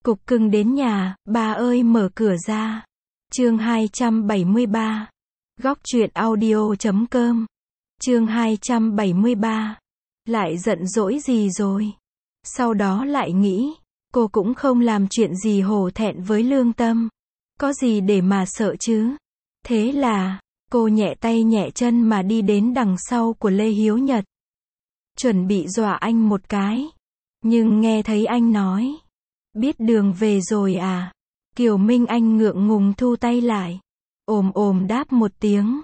Cục cưng đến nhà, ba ơi mở cửa ra. Chương 273. Góc truyện audio.com. Chương 273. Lại giận dỗi gì rồi? Sau đó lại nghĩ, cô cũng không làm chuyện gì hổ thẹn với lương tâm. Có gì để mà sợ chứ? Thế là, cô nhẹ tay nhẹ chân mà đi đến đằng sau của Lê Hiếu Nhật. Chuẩn bị dọa anh một cái. Nhưng nghe thấy anh nói, biết đường về rồi à? Kiều Minh Anh ngượng ngùng thu tay lại. Ồm đáp một tiếng.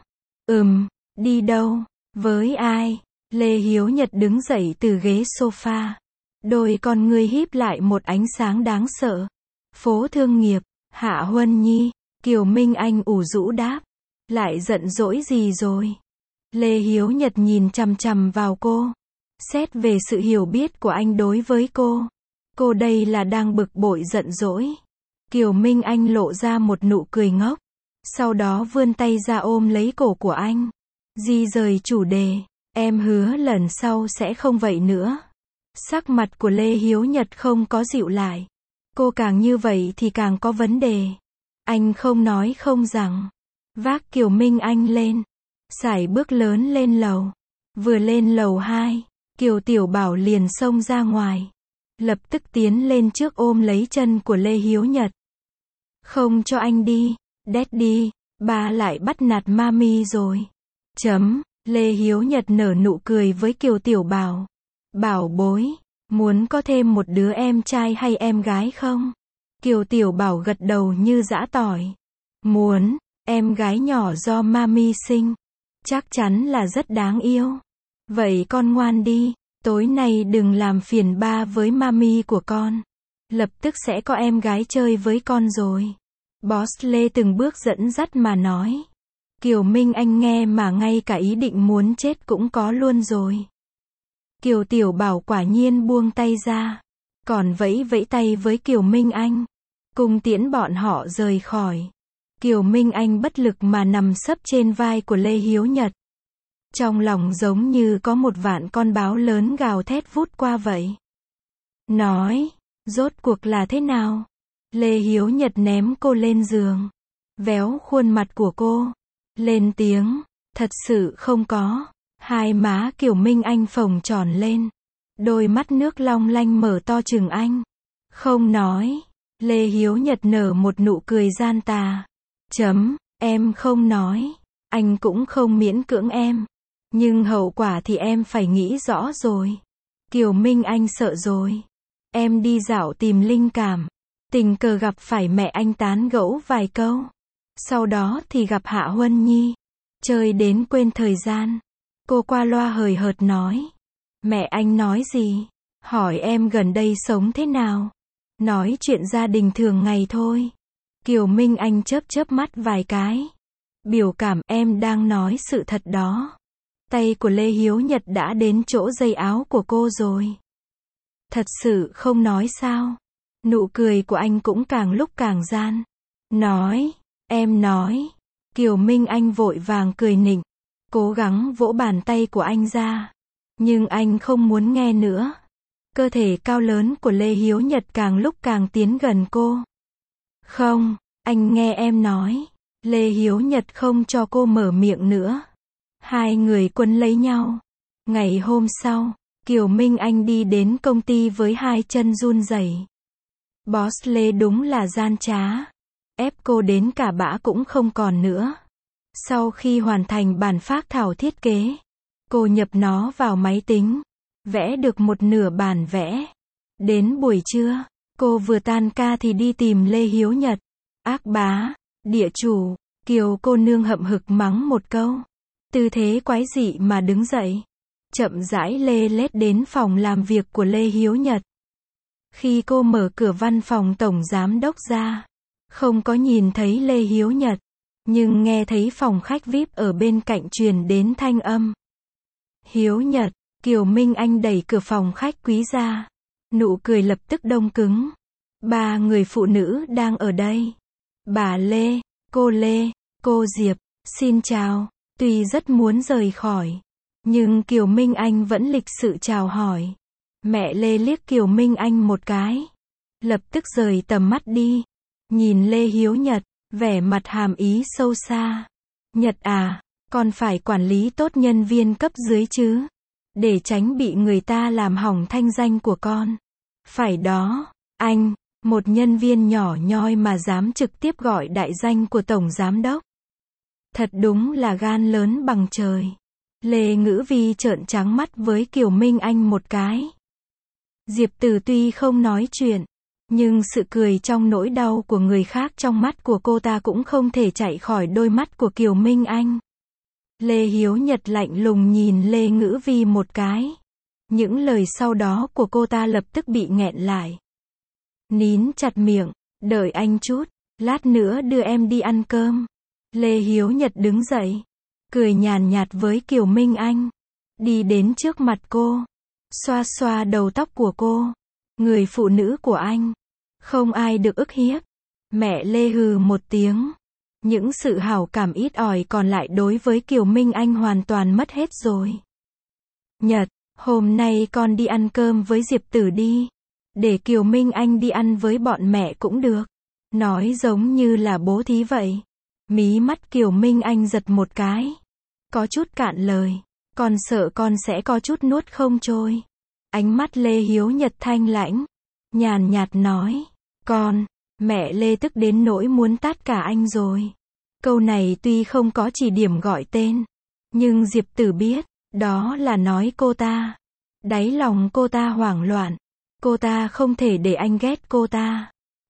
Đi đâu? Với ai? Lê Hiếu Nhật đứng dậy từ ghế sofa. Đôi con ngươi híp lại một ánh sáng đáng sợ. Phố Thương Nghiệp, Hạ Huân Nhi. Kiều Minh Anh ủ rũ đáp. Lại giận dỗi gì rồi? Lê Hiếu Nhật nhìn chằm chằm vào cô. Xét về sự hiểu biết của anh đối với cô đây là đang bực bội giận dỗi. Kiều Minh Anh lộ ra một nụ cười ngốc. Sau đó vươn tay ra ôm lấy cổ của anh. Di rời chủ đề. Em hứa lần sau sẽ không vậy nữa. Sắc mặt của Lê Hiếu Nhật không có dịu lại. Cô càng như vậy thì càng có vấn đề. Anh không nói không rằng. Vác Kiều Minh Anh lên. Sải bước lớn lên lầu. Vừa lên lầu 2, Kiều Tiểu Bảo liền xông ra ngoài. Lập tức tiến lên trước ôm lấy chân của Lê Hiếu Nhật. Không cho anh đi. Daddy, ba lại bắt nạt mami rồi. Lê Hiếu Nhật nở nụ cười với Kiều Tiểu Bảo. Bảo bối, muốn có thêm một đứa em trai hay em gái không? Kiều Tiểu Bảo gật đầu như giã tỏi. Muốn, em gái nhỏ do mami sinh. Chắc chắn là rất đáng yêu. Vậy con ngoan đi, tối nay đừng làm phiền ba với mami của con. Lập tức sẽ có em gái chơi với con rồi. Boss Lê từng bước dẫn dắt mà nói. Kiều Minh Anh nghe mà ngay cả ý định muốn chết cũng có luôn rồi. Kiều Tiểu Bảo quả nhiên buông tay ra. Còn vẫy tay với Kiều Minh Anh. Cùng tiễn bọn họ rời khỏi. Kiều Minh Anh bất lực mà nằm sấp trên vai của Lê Hiếu Nhật. Trong lòng giống như có một vạn con báo lớn gào thét vút qua vậy. Nói, rốt cuộc là thế nào? Lê Hiếu Nhật ném cô lên giường. Véo khuôn mặt của cô. Lên tiếng, thật sự không có. Hai má Kiều Minh Anh phồng tròn lên. Đôi mắt nước long lanh mở to trừng anh. Không nói. Lê Hiếu Nhật nở một nụ cười gian tà. Em không nói. Anh cũng không miễn cưỡng em. Nhưng hậu quả thì em phải nghĩ rõ rồi. Kiều Minh Anh sợ rồi. Em đi dạo tìm linh cảm. Tình cờ gặp phải mẹ anh tán gẫu vài câu. Sau đó thì gặp Hạ Huân Nhi. Chơi đến quên thời gian. Cô qua loa hời hợt nói. Mẹ anh nói gì? Hỏi em gần đây sống thế nào? Nói chuyện gia đình thường ngày thôi. Kiều Minh Anh chớp mắt vài cái. Biểu cảm em đang nói sự thật đó. Tay của Lê Hiếu Nhật đã đến chỗ dây áo của cô rồi. Thật sự không nói sao? Nụ cười của anh cũng càng lúc càng gian. Nói, em nói. Kiều Minh Anh vội vàng cười nịnh. Cố gắng vỗ bàn tay của anh ra. Nhưng anh không muốn nghe nữa. Cơ thể cao lớn của Lê Hiếu Nhật càng lúc càng tiến gần cô. Không, anh nghe em nói. Lê Hiếu Nhật không cho cô mở miệng nữa. Hai người quấn lấy nhau. Ngày hôm sau, Kiều Minh Anh đi đến công ty với hai chân run rẩy. Boss Lê đúng là gian trá. Ép cô đến cả bã cũng không còn nữa. Sau khi hoàn thành bản phác thảo thiết kế, cô nhập nó vào máy tính. Vẽ được một nửa bản vẽ. Đến buổi trưa, cô vừa tan ca thì đi tìm Lê Hiếu Nhật. Ác bá, địa chủ, Kiều cô nương hậm hực mắng một câu. Tư thế quái dị mà đứng dậy. Chậm rãi lê lết đến phòng làm việc của Lê Hiếu Nhật. Khi cô mở cửa văn phòng tổng giám đốc ra, không có nhìn thấy Lê Hiếu Nhật, nhưng nghe thấy phòng khách VIP ở bên cạnh truyền đến thanh âm. Hiếu Nhật, Kiều Minh Anh đẩy cửa phòng khách quý ra. Nụ cười lập tức đông cứng. Ba người phụ nữ đang ở đây. Bà Lê, cô Diệp, xin chào. Tuy rất muốn rời khỏi, nhưng Kiều Minh Anh vẫn lịch sự chào hỏi. Mẹ Lê liếc Kiều Minh Anh một cái. lập tức rời tầm mắt đi. Nhìn Lê Hiếu Nhật, vẻ mặt hàm ý sâu xa. Nhật à, con phải quản lý tốt nhân viên cấp dưới chứ. Để tránh bị người ta làm hỏng thanh danh của con. Phải đó, anh, một nhân viên nhỏ nhoi mà dám trực tiếp gọi đại danh của tổng giám đốc. Thật đúng là gan lớn bằng trời. Lê Ngữ Vi trợn trắng mắt với Kiều Minh Anh một cái. Diệp Tử tuy không nói chuyện, nhưng sự cười trong nỗi đau của người khác trong mắt của cô ta cũng không thể chạy khỏi đôi mắt của Kiều Minh Anh. Lê Hiếu Nhật lạnh lùng nhìn Lê Ngữ Vi một cái. Những lời sau đó của cô ta lập tức bị nghẹn lại. Nín chặt miệng, đợi anh chút, lát nữa đưa em đi ăn cơm. Lê Hiếu Nhật đứng dậy, cười nhàn nhạt với Kiều Minh Anh. Đi đến trước mặt cô, xoa xoa đầu tóc của cô. Người phụ nữ của anh, không ai được ức hiếp. Mẹ Lê hừ một tiếng. Những sự hảo cảm ít ỏi còn lại đối với Kiều Minh Anh hoàn toàn mất hết rồi. Nhật, hôm nay con đi ăn cơm với Diệp Tử đi. Để Kiều Minh Anh đi ăn với bọn mẹ cũng được. Nói giống như là bố thí vậy. Mí mắt Kiều Minh Anh giật một cái. Có chút cạn lời. Con sợ con sẽ có chút nuốt không trôi. Ánh mắt Lê Hiếu Nhật thanh lãnh. Nhàn nhạt nói. Con, mẹ Lê tức đến nỗi muốn tát cả anh rồi. Câu này tuy không có chỉ điểm gọi tên. Nhưng Diệp Tử biết, đó là nói cô ta. Đáy lòng cô ta hoảng loạn. Cô ta không thể để anh ghét cô ta.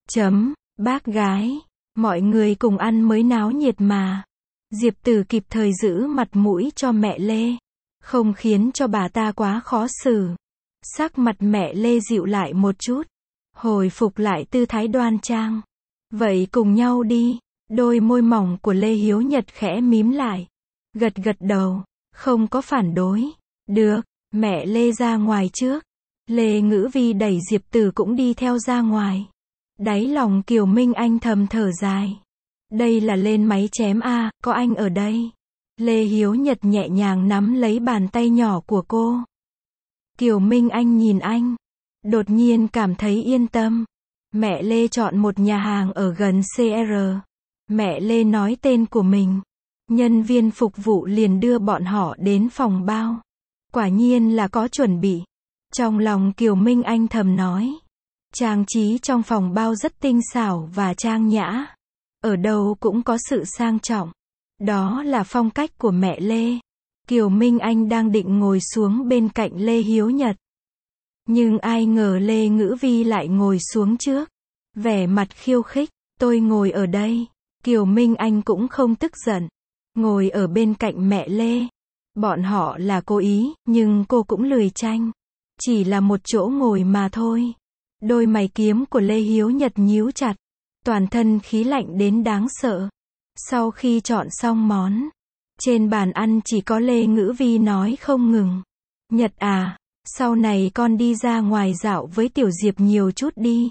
Bác gái. Mọi người cùng ăn mới náo nhiệt mà. Diệp Tử kịp thời giữ mặt mũi cho mẹ Lê. Không khiến cho bà ta quá khó xử. Sắc mặt mẹ Lê dịu lại một chút. Hồi phục lại tư thái đoan trang. Vậy cùng nhau đi. Đôi môi mỏng của Lê Hiếu Nhật khẽ mím lại. Gật gật đầu. Không có phản đối. Được, mẹ Lê ra ngoài trước. Lê Ngữ Vi đẩy Diệp Tử cũng đi theo ra ngoài. Đáy lòng Kiều Minh Anh thầm thở dài. Đây là lên máy chém a, có anh ở đây. Lê Hiếu Nhật nhẹ nhàng nắm lấy bàn tay nhỏ của cô. Kiều Minh Anh nhìn anh. Đột nhiên cảm thấy yên tâm. Mẹ Lê chọn một nhà hàng ở gần CR. Mẹ Lê nói tên của mình. Nhân viên phục vụ liền đưa bọn họ đến phòng bao. Quả nhiên là có chuẩn bị. Trong lòng Kiều Minh Anh thầm nói. Trang trí trong phòng bao rất tinh xảo và trang nhã. Ở đâu cũng có sự sang trọng. Đó là phong cách của mẹ Lê. Kiều Minh Anh đang định ngồi xuống bên cạnh Lê Hiếu Nhật. Nhưng ai ngờ Lê Ngữ Vi lại ngồi xuống trước. Vẻ mặt khiêu khích. Tôi ngồi ở đây. Kiều Minh Anh cũng không tức giận. Ngồi ở bên cạnh mẹ Lê. Bọn họ là cố ý, nhưng cô cũng lười tranh. Chỉ là một chỗ ngồi mà thôi. Đôi mày kiếm của Lê Hiếu Nhật nhíu chặt. Toàn thân khí lạnh đến đáng sợ. Sau khi chọn xong món, trên bàn ăn chỉ có Lê Ngữ Vi nói không ngừng. Nhật à, sau này con đi ra ngoài dạo với Tiểu Diệp nhiều chút đi.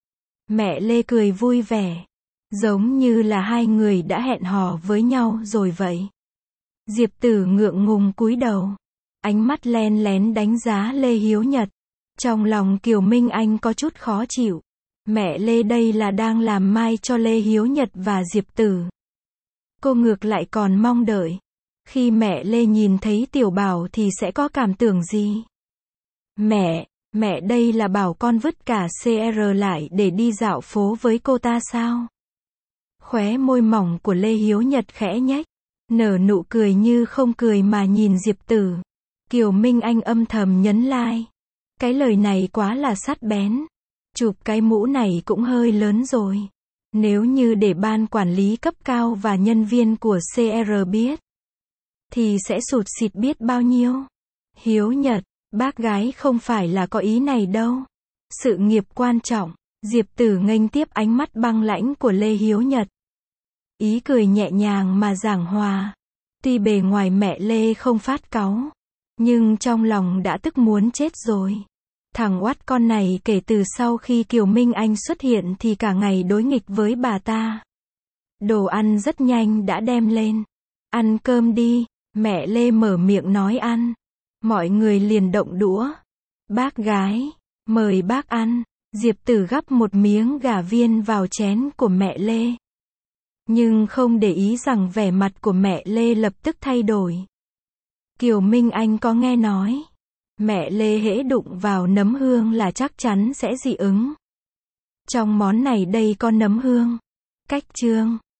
Mẹ Lê cười vui vẻ. Giống như là hai người đã hẹn hò với nhau rồi vậy. Diệp Tử ngượng ngùng cúi đầu. Ánh mắt len lén đánh giá Lê Hiếu Nhật. Trong lòng Kiều Minh Anh có chút khó chịu. Mẹ Lê đây là đang làm mai cho Lê Hiếu Nhật và Diệp Tử. Cô ngược lại còn mong đợi. Khi mẹ Lê nhìn thấy Tiểu Bảo thì sẽ có cảm tưởng gì? Mẹ đây là bảo con vứt cả CR lại để đi dạo phố với cô ta sao? Khóe môi mỏng của Lê Hiếu Nhật khẽ nhếch. Nở nụ cười như không cười mà nhìn Diệp Tử. Kiều Minh Anh âm thầm nhấn like. Cái lời này quá là sắc bén. Chụp cái mũ này cũng hơi lớn rồi. Nếu như để ban quản lý cấp cao và nhân viên của CR biết, thì sẽ sụt sịt biết bao nhiêu. Hiếu Nhật, bác gái không phải là có ý này đâu. Sự nghiệp quan trọng. Diệp Tử nghênh tiếp ánh mắt băng lãnh của Lê Hiếu Nhật. Ý cười nhẹ nhàng mà giảng hòa. Tuy bề ngoài mẹ Lê không phát cáu, nhưng trong lòng đã tức muốn chết rồi. Thằng oát con này kể từ sau khi Kiều Minh Anh xuất hiện thì cả ngày đối nghịch với bà ta. Đồ ăn rất nhanh đã đem lên. Ăn cơm đi, mẹ Lê mở miệng nói ăn. Mọi người liền động đũa. Bác gái, mời bác ăn. Diệp Tử gắp một miếng gà viên vào chén của mẹ Lê. Nhưng không để ý rằng vẻ mặt của mẹ Lê lập tức thay đổi. Kiều Minh Anh có nghe nói, mẹ Lê hễ đụng vào nấm hương là chắc chắn sẽ dị ứng. Trong món này đây có nấm hương. Cách chương